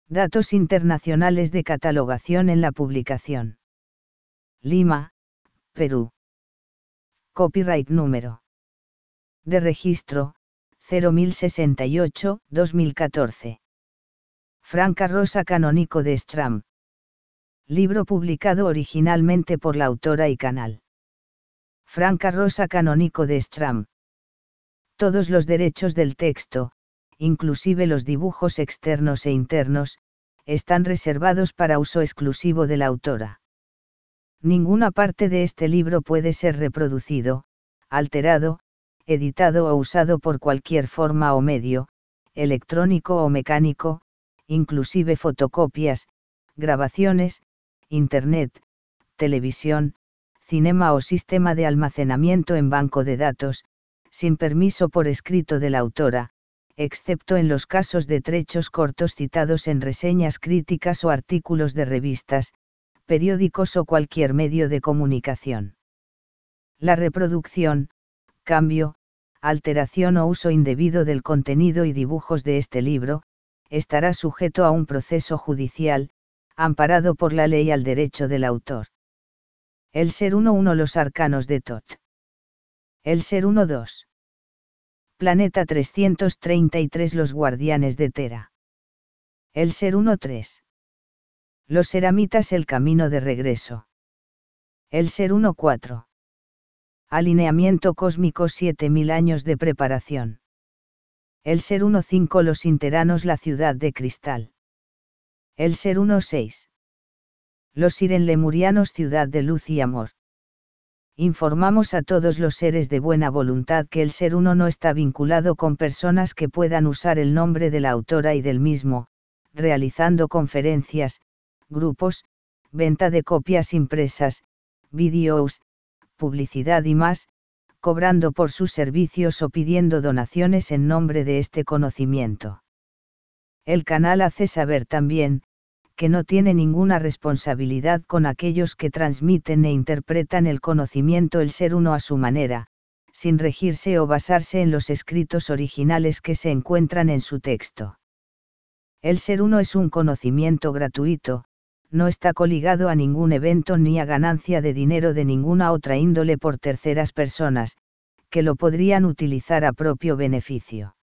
Datos internacionales de catalogación en la publicación. Lima, Perú. Copyright número de registro, 01068, 2014. Franca Rosa Canónico de Stram. Libro publicado originalmente por la autora y canal. Franca Rosa Canónico de Stram. Todos los derechos del texto, inclusive los dibujos externos e internos, están reservados para uso exclusivo de la autora. Ninguna parte de este libro puede ser reproducido, alterado, editado o usado por cualquier forma o medio, electrónico o mecánico, inclusive fotocopias, grabaciones, Internet, televisión, cinema o sistema de almacenamiento en banco de datos, sin permiso por escrito de la autora, excepto en los casos de trechos cortos citados en reseñas críticas o artículos de revistas, periódicos o cualquier medio de comunicación. La reproducción, cambio, alteración o uso indebido del contenido y dibujos de este libro, estará sujeto a un proceso judicial, amparado por la ley al derecho del autor. El ser 1.1 Los arcanos de Tot. El ser 1.2. Planeta 333 Los guardianes de Tera. El ser 1.3. Los Seramitas El camino de regreso. El ser 1.4. Alineamiento cósmico 7000 años de preparación. El ser 1.5 Los Interanos La ciudad de cristal. El ser 1.6. Los Siren Lemurianos Ciudad de luz y amor. Informamos a todos los seres de buena voluntad que el ser 1 no está vinculado con personas que puedan usar el nombre de la autora y del mismo, realizando conferencias, grupos, venta de copias impresas, vídeos, publicidad y más, cobrando por sus servicios o pidiendo donaciones en nombre de este conocimiento. El canal hace saber también, que no tiene ninguna responsabilidad con aquellos que transmiten e interpretan el conocimiento el ser 1 a su manera, sin regirse o basarse en los escritos originales que se encuentran en su texto. El ser 1 es un conocimiento gratuito, no está coligado a ningún evento ni a ganancia de dinero de ninguna otra índole por terceras personas, que lo podrían utilizar a propio beneficio.